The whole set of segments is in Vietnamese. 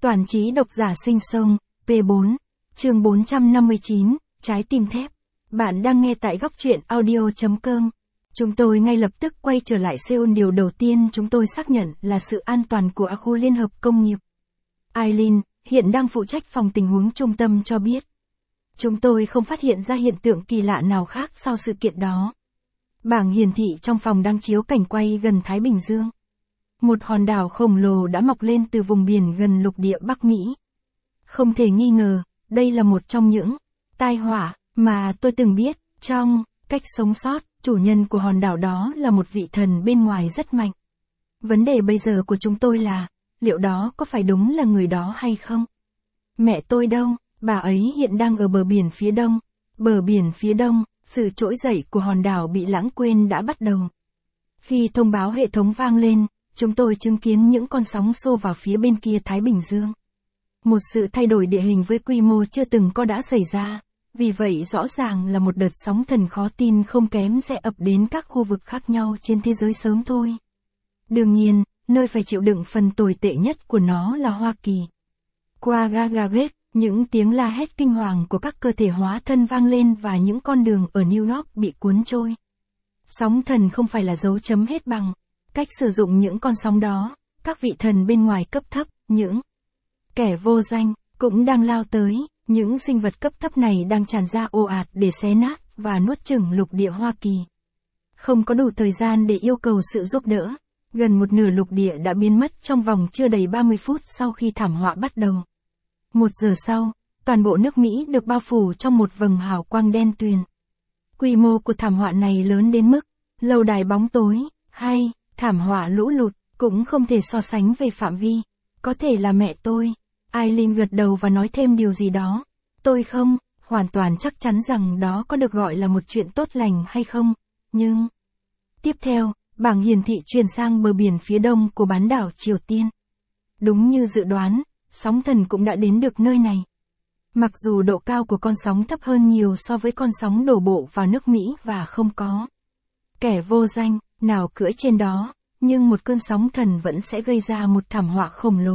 Toàn trí độc giả sinh sông, P4, chương 459, trái tim thép. Bạn đang nghe tại góc truyện audio.com. Chúng tôi ngay lập tức quay trở lại Seoul. Điều đầu tiên chúng tôi xác nhận là sự an toàn của khu liên hợp công nghiệp. Eileen, hiện đang phụ trách phòng tình huống trung tâm cho biết. Chúng tôi không phát hiện ra hiện tượng kỳ lạ nào khác sau sự kiện đó. Bảng hiển thị trong phòng đang chiếu cảnh quay gần Thái Bình Dương. Một hòn đảo khổng lồ đã mọc lên từ vùng biển gần lục địa Bắc Mỹ. Không thể nghi ngờ, đây là một trong những tai họa mà tôi từng biết. Trong cách sống sót, chủ nhân của hòn đảo đó là một vị thần bên ngoài rất mạnh. Vấn đề bây giờ của chúng tôi là, liệu đó có phải đúng là người đó hay không? Mẹ tôi đâu? Bà ấy hiện đang ở bờ biển phía đông. Bờ biển phía đông, sự trỗi dậy của hòn đảo bị lãng quên đã bắt đầu. Khi thông báo hệ thống vang lên, chúng tôi chứng kiến những con sóng xô vào phía bên kia Thái Bình Dương. Một sự thay đổi địa hình với quy mô chưa từng có đã xảy ra, vì vậy rõ ràng là một đợt sóng thần khó tin không kém sẽ ập đến các khu vực khác nhau trên thế giới sớm thôi. Đương nhiên, nơi phải chịu đựng phần tồi tệ nhất của nó là Hoa Kỳ. Qua Gagagate, những tiếng la hét kinh hoàng của các cơ thể hóa thân vang lên và những con đường ở New York bị cuốn trôi. Sóng thần không phải là dấu chấm hết bằng cách sử dụng những con sóng đó, các vị thần bên ngoài cấp thấp, những kẻ vô danh, cũng đang lao tới, những sinh vật cấp thấp này đang tràn ra ồ ạt để xé nát và nuốt chửng lục địa Hoa Kỳ. Không có đủ thời gian để yêu cầu sự giúp đỡ, gần một nửa lục địa đã biến mất trong vòng chưa đầy 30 phút sau khi thảm họa bắt đầu. 1 giờ sau, toàn bộ nước Mỹ được bao phủ trong một vầng hào quang đen tuyền. Quy mô của thảm họa này lớn đến mức, lâu đài bóng tối, hay thảm họa lũ lụt, cũng không thể so sánh về phạm vi. Có thể là mẹ tôi. Eileen gật đầu và nói thêm điều gì đó. Tôi không hoàn toàn chắc chắn rằng đó có được gọi là một chuyện tốt lành hay không, nhưng... Tiếp theo, bảng hiển thị chuyển sang bờ biển phía đông của bán đảo Triều Tiên. Đúng như dự đoán, sóng thần cũng đã đến được nơi này. Mặc dù độ cao của con sóng thấp hơn nhiều so với con sóng đổ bộ vào nước Mỹ và không có kẻ vô danh nào cưỡi trên đó, nhưng một cơn sóng thần vẫn sẽ gây ra một thảm họa khổng lồ.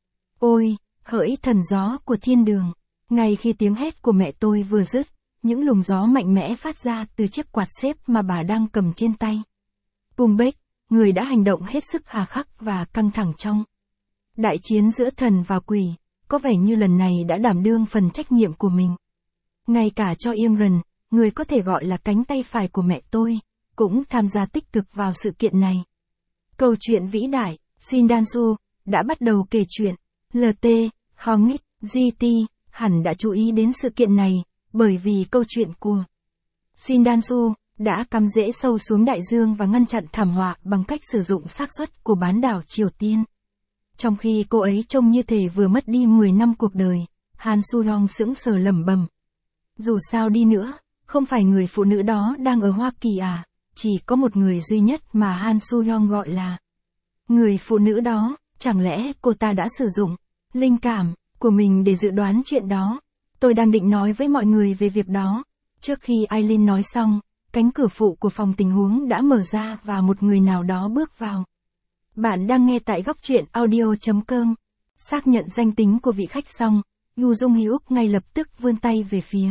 Ôi, hỡi thần gió của thiên đường! Ngay khi tiếng hét của mẹ tôi vừa dứt, những luồng gió mạnh mẽ phát ra từ chiếc quạt xếp mà bà đang cầm trên tay. Pumbedge, người đã hành động hết sức hà khắc và căng thẳng trong đại chiến giữa thần và quỷ, có vẻ như lần này đã đảm đương phần trách nhiệm của mình. Ngay cả cho Imran, người có thể gọi là cánh tay phải của mẹ tôi, cũng tham gia tích cực vào sự kiện này. Câu chuyện vĩ đại, Shin Dan-su, đã bắt đầu kể chuyện. LT, Hongit, GT, hẳn đã chú ý đến sự kiện này, bởi vì câu chuyện của Shin Dan-su đã cắm rễ sâu xuống đại dương và ngăn chặn thảm họa bằng cách sử dụng xác suất của bán đảo Triều Tiên. Trong khi cô ấy trông như thể vừa mất đi 10 năm cuộc đời, Han Soo-hyung sững sờ lẩm bẩm. Dù sao đi nữa, không phải người phụ nữ đó đang ở Hoa Kỳ à, chỉ có một người duy nhất mà Han Soo-hyung gọi là người phụ nữ đó, chẳng lẽ cô ta đã sử dụng linh cảm của mình để dự đoán chuyện đó. Tôi đang định nói với mọi người về việc đó. Trước khi Eileen nói xong, cánh cửa phụ của phòng tình huống đã mở ra và một người nào đó bước vào. Bạn đang nghe tại góc truyện audio.com. Xác nhận danh tính của vị khách xong, Yu Dung Hyuk ngay lập tức vươn tay về phía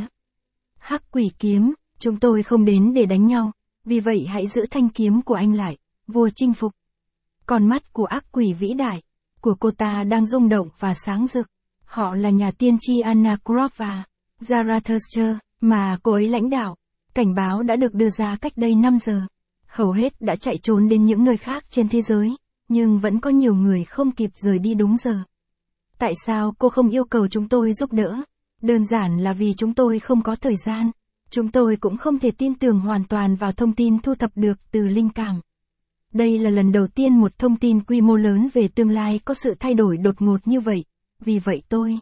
Hắc Quỷ kiếm. Chúng tôi không đến để đánh nhau, vì vậy hãy giữ thanh kiếm của anh lại, vua chinh phục. Con mắt của ác quỷ vĩ đại của cô ta đang rung động và sáng rực. Họ là nhà tiên tri Anna Croft và Zarathustra mà cô ấy lãnh đạo. Cảnh báo đã được đưa ra cách đây 5 giờ. Hầu hết đã chạy trốn đến những nơi khác trên thế giới, nhưng vẫn có nhiều người không kịp rời đi đúng giờ. Tại sao cô không yêu cầu chúng tôi giúp đỡ? Đơn giản là vì chúng tôi không có thời gian. Chúng tôi cũng không thể tin tưởng hoàn toàn vào thông tin thu thập được từ linh cảm. Đây là lần đầu tiên một thông tin quy mô lớn về tương lai có sự thay đổi đột ngột như vậy. Vì vậy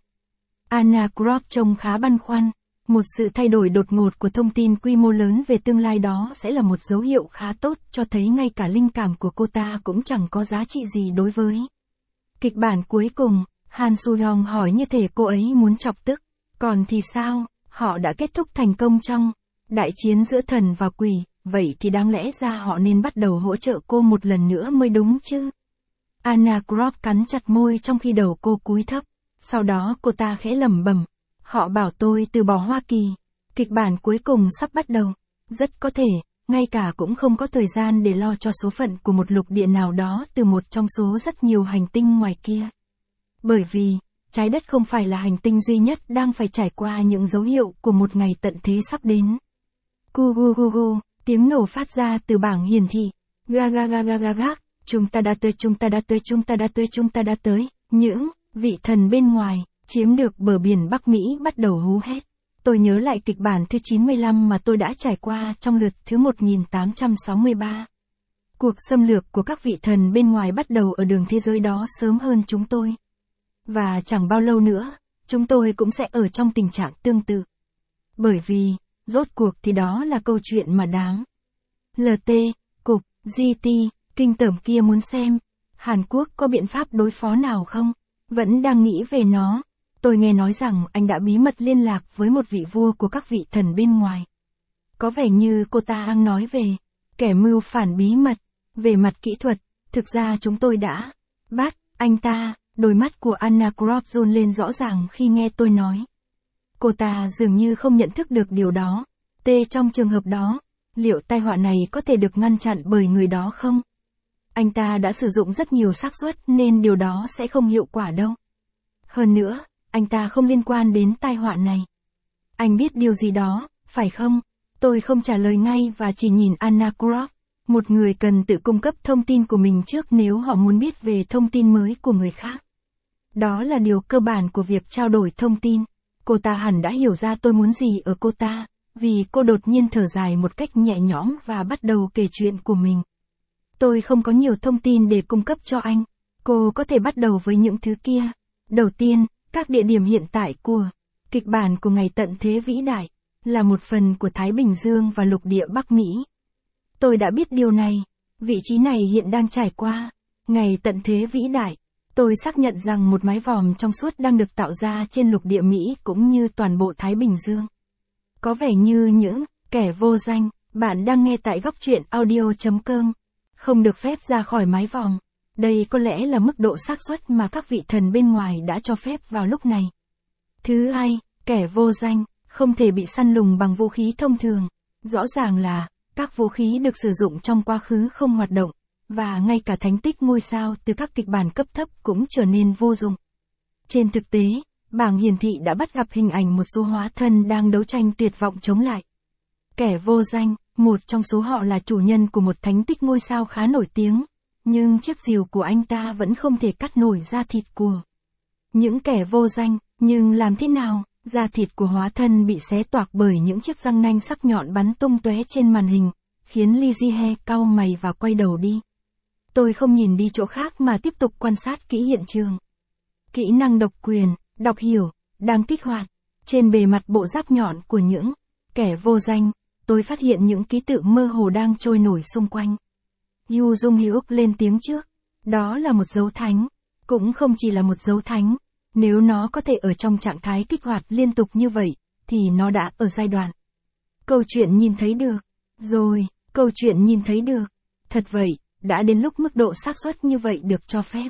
Anna Croft trông khá băn khoăn. Một sự thay đổi đột ngột của thông tin quy mô lớn về tương lai đó sẽ là một dấu hiệu khá tốt cho thấy ngay cả linh cảm của cô ta cũng chẳng có giá trị gì đối với kịch bản cuối cùng. Han Soo-hyung hỏi như thể cô ấy muốn chọc tức. Còn thì sao, họ đã kết thúc thành công trong đại chiến giữa thần và quỷ, vậy thì đáng lẽ ra họ nên bắt đầu hỗ trợ cô một lần nữa mới đúng chứ. Anna Croft cắn chặt môi trong khi đầu cô cúi thấp. Sau đó cô ta khẽ lẩm bẩm, họ bảo tôi từ bỏ Hoa Kỳ. Kịch bản cuối cùng sắp bắt đầu. Rất có thể, ngay cả cũng không có thời gian để lo cho số phận của một lục địa nào đó từ một trong số rất nhiều hành tinh ngoài kia. Bởi vì, trái đất không phải là hành tinh duy nhất đang phải trải qua những dấu hiệu của một ngày tận thế sắp đến. Gu gu gu gu, tiếng nổ phát ra từ bảng hiển thị. Ga ga ga ga ga ga, chúng ta đã tới, chúng ta đã tới, chúng ta đã tới, chúng ta đã tới. Những vị thần bên ngoài, chiếm được bờ biển Bắc Mỹ bắt đầu hú hét. Tôi nhớ lại kịch bản thứ 95 mà tôi đã trải qua trong lượt thứ 1863. Cuộc xâm lược của các vị thần bên ngoài bắt đầu ở đường thế giới đó sớm hơn chúng tôi. Và chẳng bao lâu nữa, chúng tôi cũng sẽ ở trong tình trạng tương tự. Bởi vì, rốt cuộc thì đó là câu chuyện mà đám LT, Cục, GT, kinh tởm kia muốn xem. Hàn Quốc có biện pháp đối phó nào không? Vẫn đang nghĩ về nó. Tôi nghe nói rằng anh đã bí mật liên lạc với một vị vua của các vị thần bên ngoài. Có vẻ như cô ta đang nói về kẻ mưu phản bí mật. Về mặt kỹ thuật, thực ra chúng tôi đã bắt anh ta. Đôi mắt của Anna Croft run lên rõ ràng khi nghe tôi nói. Cô ta dường như không nhận thức được điều đó. Trong trường hợp đó, liệu tai họa này có thể được ngăn chặn bởi người đó không? Anh ta đã sử dụng rất nhiều xác suất nên điều đó sẽ không hiệu quả đâu. Hơn nữa, anh ta không liên quan đến tai họa này. Anh biết điều gì đó, phải không? Tôi không trả lời ngay và chỉ nhìn Anna Croft. Một người cần tự cung cấp thông tin của mình trước nếu họ muốn biết về thông tin mới của người khác. Đó là điều cơ bản của việc trao đổi thông tin. Cô ta hẳn đã hiểu ra tôi muốn gì ở cô ta, vì cô đột nhiên thở dài một cách nhẹ nhõm và bắt đầu kể chuyện của mình. Tôi không có nhiều thông tin để cung cấp cho anh. Cô có thể bắt đầu với những thứ kia. Đầu tiên, các địa điểm hiện tại của kịch bản của ngày tận thế vĩ đại là một phần của Thái Bình Dương và lục địa Bắc Mỹ. Tôi đã biết điều này. Vị trí này hiện đang trải qua ngày tận thế vĩ đại. Tôi xác nhận rằng một mái vòm trong suốt đang được tạo ra trên lục địa Mỹ cũng như toàn bộ Thái Bình Dương. Có vẻ như những kẻ vô danh, bạn đang nghe tại góc truyện audio.com, không được phép ra khỏi mái vòm. Đây có lẽ là mức độ xác suất mà các vị thần bên ngoài đã cho phép vào lúc này. Thứ hai, kẻ vô danh, không thể bị săn lùng bằng vũ khí thông thường. Rõ ràng là, các vũ khí được sử dụng trong quá khứ không hoạt động, và ngay cả thánh tích ngôi sao từ các kịch bản cấp thấp cũng trở nên vô dụng. Trên thực tế, bảng hiển thị đã bắt gặp hình ảnh một số hóa thân đang đấu tranh tuyệt vọng chống lại. Kẻ vô danh, một trong số họ là chủ nhân của một thánh tích ngôi sao khá nổi tiếng, nhưng chiếc rìu của anh ta vẫn không thể cắt nổi da thịt của những kẻ vô danh. Nhưng làm thế nào? Da thịt của hóa thân bị xé toạc bởi những chiếc răng nanh sắc nhọn bắn tung tóe trên màn hình, khiến Lee Ji-hye cau mày và quay đầu đi. Tôi không nhìn đi chỗ khác mà tiếp tục quan sát kỹ hiện trường. Kỹ năng độc quyền, đọc hiểu, đang kích hoạt. Trên bề mặt bộ giáp nhọn của những kẻ vô danh, tôi phát hiện những ký tự mơ hồ đang trôi nổi xung quanh. Yu Jung Hyuk lên tiếng trước. Đó là một dấu thánh. Cũng không chỉ là một dấu thánh. Nếu nó có thể ở trong trạng thái kích hoạt liên tục như vậy, thì nó đã ở giai đoạn. Câu chuyện nhìn thấy được. Rồi, câu chuyện nhìn thấy được. Thật vậy, đã đến lúc mức độ xác suất như vậy được cho phép.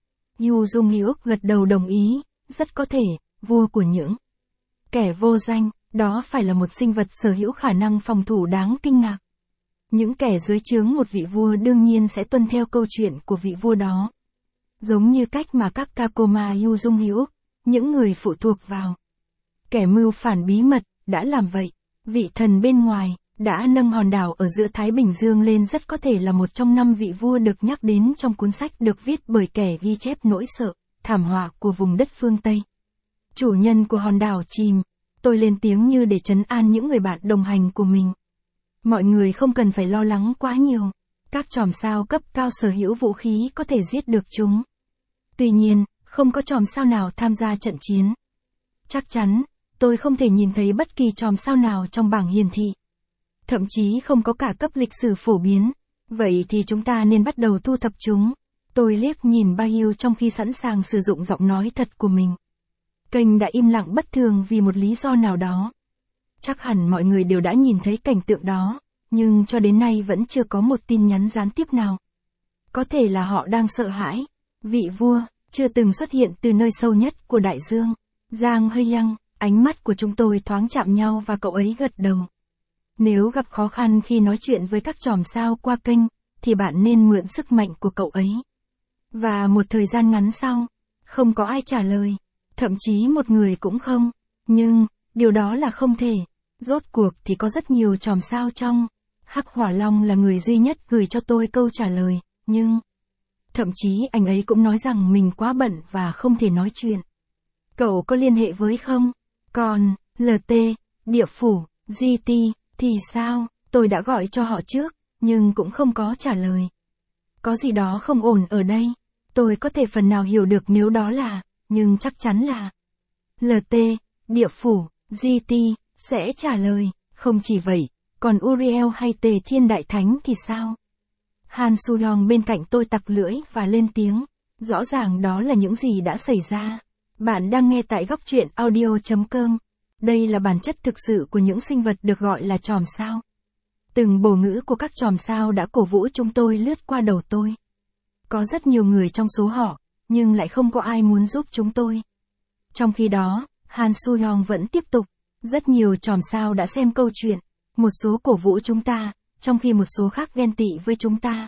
Yu Jung Hyuk gật đầu đồng ý, rất có thể, vua của những kẻ vô danh, đó phải là một sinh vật sở hữu khả năng phòng thủ đáng kinh ngạc. Những kẻ dưới trướng một vị vua đương nhiên sẽ tuân theo câu chuyện của vị vua đó. Giống như cách mà các Kakoma Yu Jung Hyuk, những người phụ thuộc vào kẻ mưu phản bí mật, đã làm vậy. Vị thần bên ngoài, đã nâng hòn đảo ở giữa Thái Bình Dương lên rất có thể là một trong 5 vị vua được nhắc đến trong cuốn sách được viết bởi kẻ ghi chép nỗi sợ, thảm họa của vùng đất phương Tây. Chủ nhân của hòn đảo chìm. Tôi lên tiếng như để trấn an những người bạn đồng hành của mình. Mọi người không cần phải lo lắng quá nhiều. Các chòm sao cấp cao sở hữu vũ khí có thể giết được chúng. Tuy nhiên, không có chòm sao nào tham gia trận chiến. Chắc chắn, tôi không thể nhìn thấy bất kỳ chòm sao nào trong bảng hiển thị. Thậm chí không có cả cấp lịch sử phổ biến. Vậy thì chúng ta nên bắt đầu thu thập chúng. Tôi liếc nhìn Bayu trong khi sẵn sàng sử dụng giọng nói thật của mình. Kênh đã im lặng bất thường vì một lý do nào đó. Chắc hẳn mọi người đều đã nhìn thấy cảnh tượng đó, nhưng cho đến nay vẫn chưa có một tin nhắn gián tiếp nào. Có thể là họ đang sợ hãi. Vị vua, chưa từng xuất hiện từ nơi sâu nhất của đại dương. Giang Hơi Yang, ánh mắt của chúng tôi thoáng chạm nhau và cậu ấy gật đầu. Nếu gặp khó khăn khi nói chuyện với các chòm sao qua kênh, thì bạn nên mượn sức mạnh của cậu ấy. Và một thời gian ngắn sau, không có ai trả lời, thậm chí một người cũng không. Nhưng, điều đó là không thể. Rốt cuộc thì có rất nhiều chòm sao trong. Hắc Hỏa Long là người duy nhất gửi cho tôi câu trả lời, nhưng... Thậm chí anh ấy cũng nói rằng mình quá bận và không thể nói chuyện. Cậu có liên hệ với không? Còn, LT, địa phủ, GT, thì sao? Tôi đã gọi cho họ trước, nhưng cũng không có trả lời. Có gì đó không ổn ở đây. Tôi có thể phần nào hiểu được nếu đó là, nhưng chắc chắn là LT, địa phủ, GT, sẽ trả lời. Không chỉ vậy, còn Uriel hay Tề Thiên Đại Thánh thì sao? Han Soo-young bên cạnh tôi tặc lưỡi và lên tiếng. Rõ ràng đó là những gì đã xảy ra. Bạn đang nghe tại góc truyện audio.com. Đây là bản chất thực sự của những sinh vật được gọi là chòm sao. Từng bổ ngữ của các chòm sao đã cổ vũ chúng tôi lướt qua đầu tôi. Có rất nhiều người trong số họ, nhưng lại không có ai muốn giúp chúng tôi. Trong khi đó, Han Soo-young vẫn tiếp tục. Rất nhiều chòm sao đã xem câu chuyện. Một số cổ vũ chúng ta, trong khi một số khác ghen tị với chúng ta.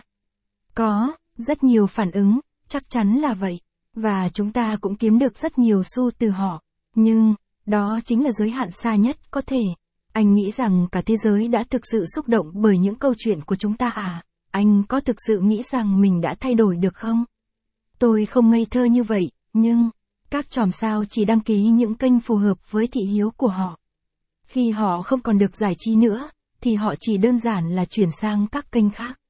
Có, rất nhiều phản ứng, chắc chắn là vậy. Và chúng ta cũng kiếm được rất nhiều xu từ họ. Nhưng, đó chính là giới hạn xa nhất có thể. Anh nghĩ rằng cả thế giới đã thực sự xúc động bởi những câu chuyện của chúng ta à? Anh có thực sự nghĩ rằng mình đã thay đổi được không? Tôi không ngây thơ như vậy, nhưng... Các chòm sao chỉ đăng ký những kênh phù hợp với thị hiếu của họ. Khi họ không còn được giải trí nữa, thì họ chỉ đơn giản là chuyển sang các kênh khác.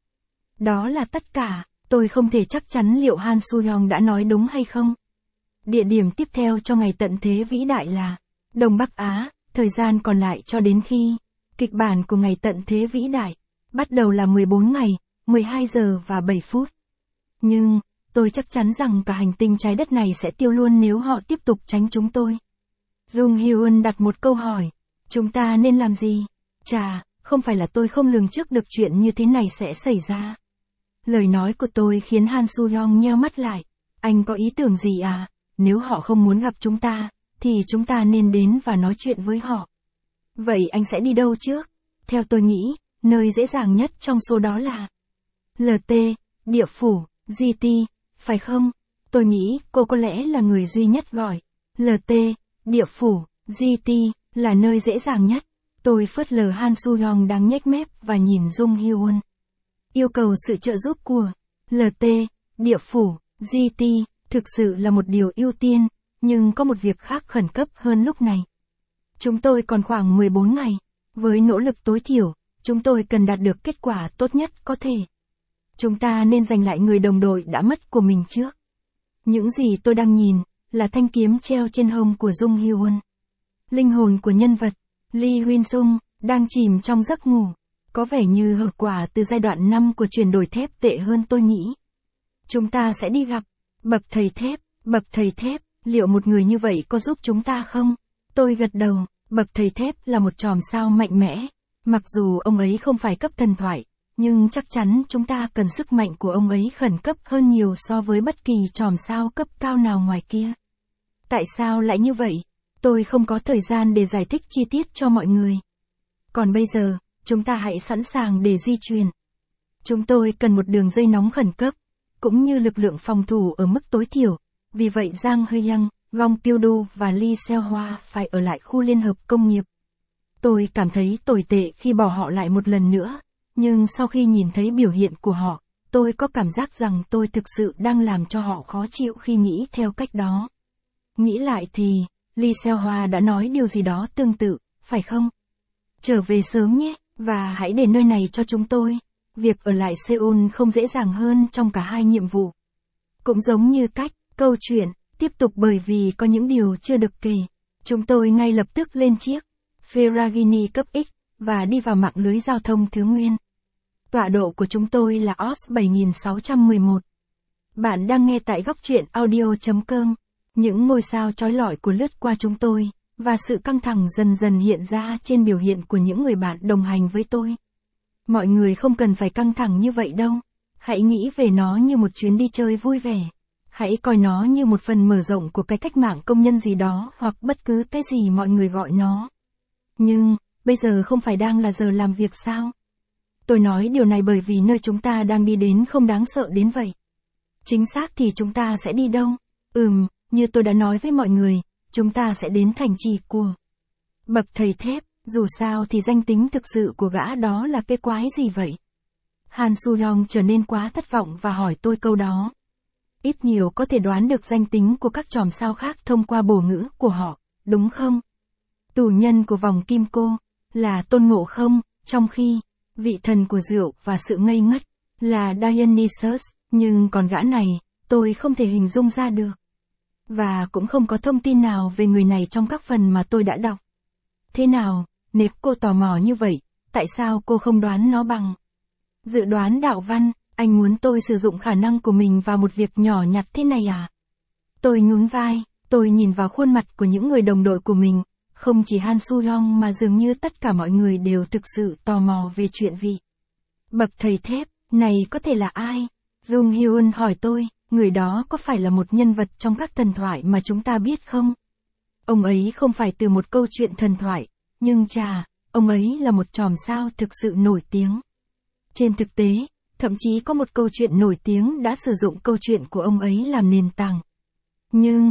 Đó là tất cả, tôi không thể chắc chắn liệu Han Soo-young đã nói đúng hay không. Địa điểm tiếp theo cho ngày tận thế vĩ đại là Đông Bắc Á, thời gian còn lại cho đến khi kịch bản của ngày tận thế vĩ đại bắt đầu là 14 ngày, 12 giờ và 7 phút. Nhưng, tôi chắc chắn rằng cả hành tinh trái đất này sẽ tiêu luôn nếu họ tiếp tục tránh chúng tôi. Jung Hyun đặt một câu hỏi. Chúng ta nên làm gì? Chà, không phải là tôi không lường trước được chuyện như thế này sẽ xảy ra. Lời nói của tôi khiến Han Soo-young nheo mắt lại. Anh có ý tưởng gì à? Nếu họ không muốn gặp chúng ta, thì chúng ta nên đến và nói chuyện với họ. Vậy anh sẽ đi đâu trước? Theo tôi nghĩ, nơi dễ dàng nhất trong số đó là LT, địa phủ, GT, phải không? Tôi nghĩ cô có lẽ là người duy nhất gọi LT, địa phủ, GT, là nơi dễ dàng nhất. Tôi phớt lờ Han Soo-young đang nhếch mép và nhìn Jung Hyun. Yêu cầu sự trợ giúp của LT, địa phủ, GT, thực sự là một điều ưu tiên, nhưng có một việc khác khẩn cấp hơn lúc này. Chúng tôi còn khoảng 14 ngày. Với nỗ lực tối thiểu, chúng tôi cần đạt được kết quả tốt nhất có thể. Chúng ta nên giành lại người đồng đội đã mất của mình trước. Những gì tôi đang nhìn, là thanh kiếm treo trên hông của Jung Hyun. Linh hồn của nhân vật, Lee Huyên Sung, đang chìm trong giấc ngủ. Có vẻ như hậu quả từ giai đoạn 5 của chuyển đổi thép tệ hơn tôi nghĩ. Chúng ta sẽ đi gặp bậc thầy thép, liệu một người như vậy có giúp chúng ta không? Tôi gật đầu, bậc thầy thép là một chòm sao mạnh mẽ. Mặc dù ông ấy không phải cấp thần thoại, nhưng chắc chắn chúng ta cần sức mạnh của ông ấy khẩn cấp hơn nhiều so với bất kỳ chòm sao cấp cao nào ngoài kia. Tại sao lại như vậy? Tôi không có thời gian để giải thích chi tiết cho mọi người. Còn bây giờ, chúng ta hãy sẵn sàng để di chuyển. Chúng tôi cần một đường dây nóng khẩn cấp, cũng như lực lượng phòng thủ ở mức tối thiểu. Vì vậy Giang Hơi Yang, Gong Pyo-du và Lee Seo-hwa phải ở lại khu liên hợp công nghiệp. Tôi cảm thấy tồi tệ khi bỏ họ lại một lần nữa, nhưng sau khi nhìn thấy biểu hiện của họ, tôi có cảm giác rằng tôi thực sự đang làm cho họ khó chịu khi nghĩ theo cách đó. Nghĩ lại thì, Lee Seo-hwa đã nói điều gì đó tương tự, phải không? Trở về sớm nhé, và hãy để nơi này cho chúng tôi. Việc ở lại Seoul không dễ dàng hơn trong cả hai nhiệm vụ. Cũng giống như cách, câu chuyện, tiếp tục bởi vì có những điều chưa được kể. Chúng tôi ngay lập tức lên chiếc Ferragini cấp X, và đi vào mạng lưới giao thông thứ nguyên. Tọa độ của chúng tôi là OS 7611. Bạn đang nghe tại góc truyện audio.com. Những ngôi sao chói lọi của lướt qua chúng tôi, và sự căng thẳng dần dần hiện ra trên biểu hiện của những người bạn đồng hành với tôi. Mọi người không cần phải căng thẳng như vậy đâu. Hãy nghĩ về nó như một chuyến đi chơi vui vẻ. Hãy coi nó như một phần mở rộng của cái cách mạng công nhân gì đó hoặc bất cứ cái gì mọi người gọi nó. Nhưng, bây giờ không phải đang là giờ làm việc sao? Tôi nói điều này bởi vì nơi chúng ta đang đi đến không đáng sợ đến vậy. Chính xác thì chúng ta sẽ đi đâu? Như tôi đã nói với mọi người, chúng ta sẽ đến thành trì của bậc thầy thép, dù sao thì danh tính thực sự của gã đó là cái quái gì vậy? Han Soo-young trở nên quá thất vọng và hỏi tôi câu đó. Ít nhiều có thể đoán được danh tính của các chòm sao khác thông qua bổ ngữ của họ, đúng không? Tù nhân của vòng kim cô, là Tôn Ngộ Không, trong khi, vị thần của rượu và sự ngây ngất, là Dionysus, nhưng còn gã này, tôi không thể hình dung ra được. Và cũng không có thông tin nào về người này trong các phần mà tôi đã đọc. Thế nào, nếu cô tò mò như vậy, tại sao cô không đoán nó bằng dự đoán đạo văn? Anh muốn tôi sử dụng khả năng của mình vào một việc nhỏ nhặt thế này à? Tôi nhún vai, tôi nhìn vào khuôn mặt của những người đồng đội của mình, không chỉ Han Soo-young mà dường như tất cả mọi người đều thực sự tò mò về chuyện vị bậc thầy thép này có thể là ai? Jung Hyun hỏi tôi, người đó có phải là một nhân vật trong các thần thoại mà chúng ta biết không? Ông ấy không phải từ một câu chuyện thần thoại, nhưng chà, ông ấy là một chòm sao thực sự nổi tiếng. Trên thực tế, thậm chí có một câu chuyện nổi tiếng đã sử dụng câu chuyện của ông ấy làm nền tảng. Nhưng,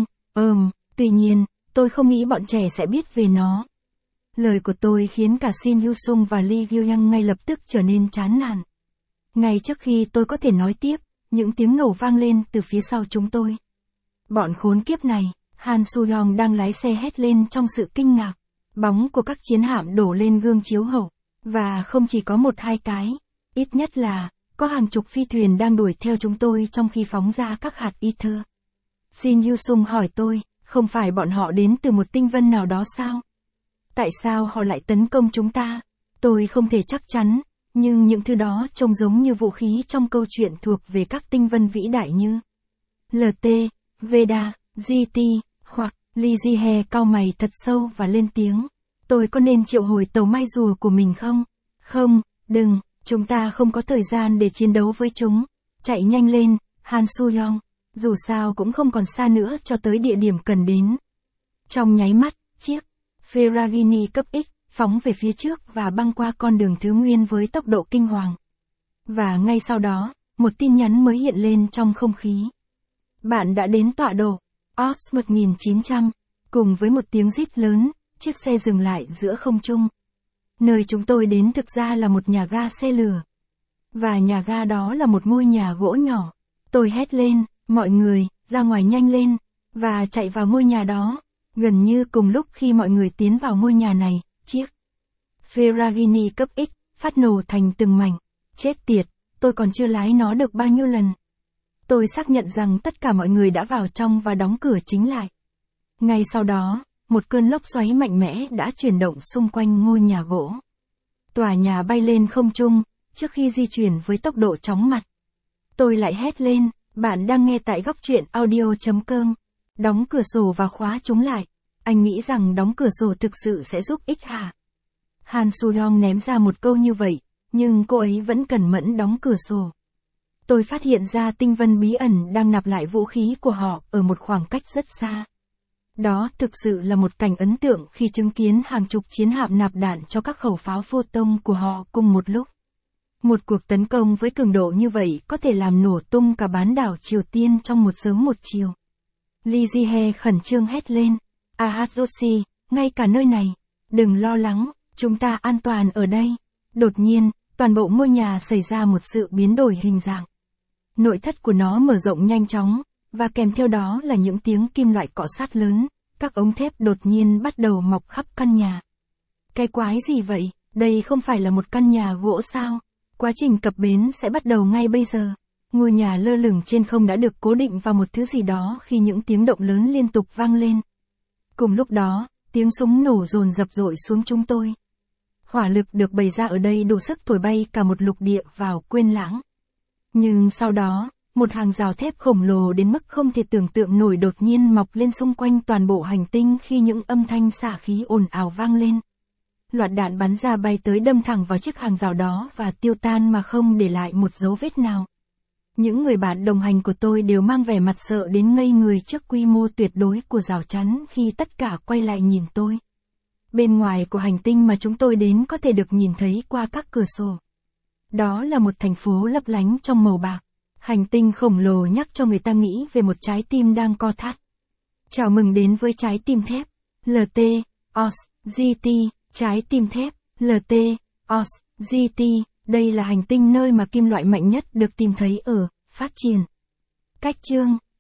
tuy nhiên, tôi không nghĩ bọn trẻ sẽ biết về nó. Lời của tôi khiến cả Shin Hyo-sung và Lee Gyu-young ngay lập tức trở nên chán nản. Ngay trước khi tôi có thể nói tiếp, những tiếng nổ vang lên từ phía sau chúng tôi. Bọn khốn kiếp này, Han Soo-young đang lái xe hét lên trong sự kinh ngạc. Bóng của các chiến hạm đổ lên gương chiếu hậu, và không chỉ có một hai cái, ít nhất là, có hàng chục phi thuyền đang đuổi theo chúng tôi trong khi phóng ra các hạt ether. Shin Hyo-sung hỏi tôi, không phải bọn họ đến từ một tinh vân nào đó sao? Tại sao họ lại tấn công chúng ta? Tôi không thể chắc chắn, nhưng những thứ đó trông giống như vũ khí trong câu chuyện thuộc về các tinh vân vĩ đại như LT, Veda, GT, hoặc Lee Ji-hye cau mày thật sâu và lên tiếng. Tôi có nên triệu hồi tàu mai rùa của mình không? Không, đừng, chúng ta không có thời gian để chiến đấu với chúng. Chạy nhanh lên, Han Soo-young. Dù sao cũng không còn xa nữa cho tới địa điểm cần đến. Trong nháy mắt, chiếc Ferragini cấp X phóng về phía trước và băng qua con đường thứ nguyên với tốc độ kinh hoàng. Và ngay sau đó, một tin nhắn mới hiện lên trong không khí. Bạn đã đến tọa độ Ops 1900, cùng với một tiếng rít lớn, chiếc xe dừng lại giữa không trung. Nơi chúng tôi đến thực ra là một nhà ga xe lửa. Và nhà ga đó là một ngôi nhà gỗ nhỏ. Tôi hét lên, mọi người, ra ngoài nhanh lên, và chạy vào ngôi nhà đó. Gần như cùng lúc khi mọi người tiến vào ngôi nhà này, chiếc Ferragini cấp X phát nổ thành từng mảnh. Chết tiệt, tôi còn chưa lái nó được bao nhiêu lần. Tôi xác nhận rằng tất cả mọi người đã vào trong và đóng cửa chính lại. Ngay sau đó, một cơn lốc xoáy mạnh mẽ đã chuyển động xung quanh ngôi nhà gỗ. Tòa nhà bay lên không trung, trước khi di chuyển với tốc độ chóng mặt. Tôi lại hét lên, bạn đang nghe tại góc truyện audio.com. Đóng cửa sổ và khóa chúng lại. Anh nghĩ rằng đóng cửa sổ thực sự sẽ giúp ích hả? Han Soo-young ném ra một câu như vậy, nhưng cô ấy vẫn cẩn mẫn đóng cửa sổ. Tôi phát hiện ra tinh vân bí ẩn đang nạp lại vũ khí của họ ở một khoảng cách rất xa. Đó thực sự là một cảnh ấn tượng khi chứng kiến hàng chục chiến hạm nạp đạn cho các khẩu pháo photon của họ cùng một lúc. Một cuộc tấn công với cường độ như vậy có thể làm nổ tung cả bán đảo Triều Tiên trong một sớm một chiều. Lee Ji-hye khẩn trương hét lên. Ahajoshi, ngay cả nơi này. Đừng lo lắng, chúng ta an toàn ở đây. Đột nhiên, toàn bộ ngôi nhà xảy ra một sự biến đổi hình dạng. Nội thất của nó mở rộng nhanh chóng, và kèm theo đó là những tiếng kim loại cọ sát lớn. Các ống thép đột nhiên bắt đầu mọc khắp căn nhà. Cái quái gì vậy? Đây không phải là một căn nhà gỗ sao? Quá trình cập bến sẽ bắt đầu ngay bây giờ. Ngôi nhà lơ lửng trên không đã được cố định vào một thứ gì đó khi những tiếng động lớn liên tục vang lên. Cùng lúc đó, tiếng súng nổ dồn dập dội xuống chúng tôi. Hỏa lực được bày ra ở đây đủ sức thổi bay cả một lục địa vào quên lãng. Nhưng sau đó, một hàng rào thép khổng lồ đến mức không thể tưởng tượng nổi đột nhiên mọc lên xung quanh toàn bộ hành tinh khi những âm thanh xả khí ồn ào vang lên. Loạt đạn bắn ra bay tới đâm thẳng vào chiếc hàng rào đó và tiêu tan mà không để lại một dấu vết nào. Những người bạn đồng hành của tôi đều mang vẻ mặt sợ đến ngây người trước quy mô tuyệt đối của rào chắn khi tất cả quay lại nhìn tôi. Bên ngoài của hành tinh mà chúng tôi đến có thể được nhìn thấy qua các cửa sổ. Đó là một thành phố lấp lánh trong màu bạc. Hành tinh khổng lồ nhắc cho người ta nghĩ về một trái tim đang co thắt. Chào mừng đến với trái tim thép. LT, OS, GT, trái tim thép, LT, OS, GT. Đây là hành tinh nơi mà kim loại mạnh nhất được tìm thấy ở phát triển. Cách chương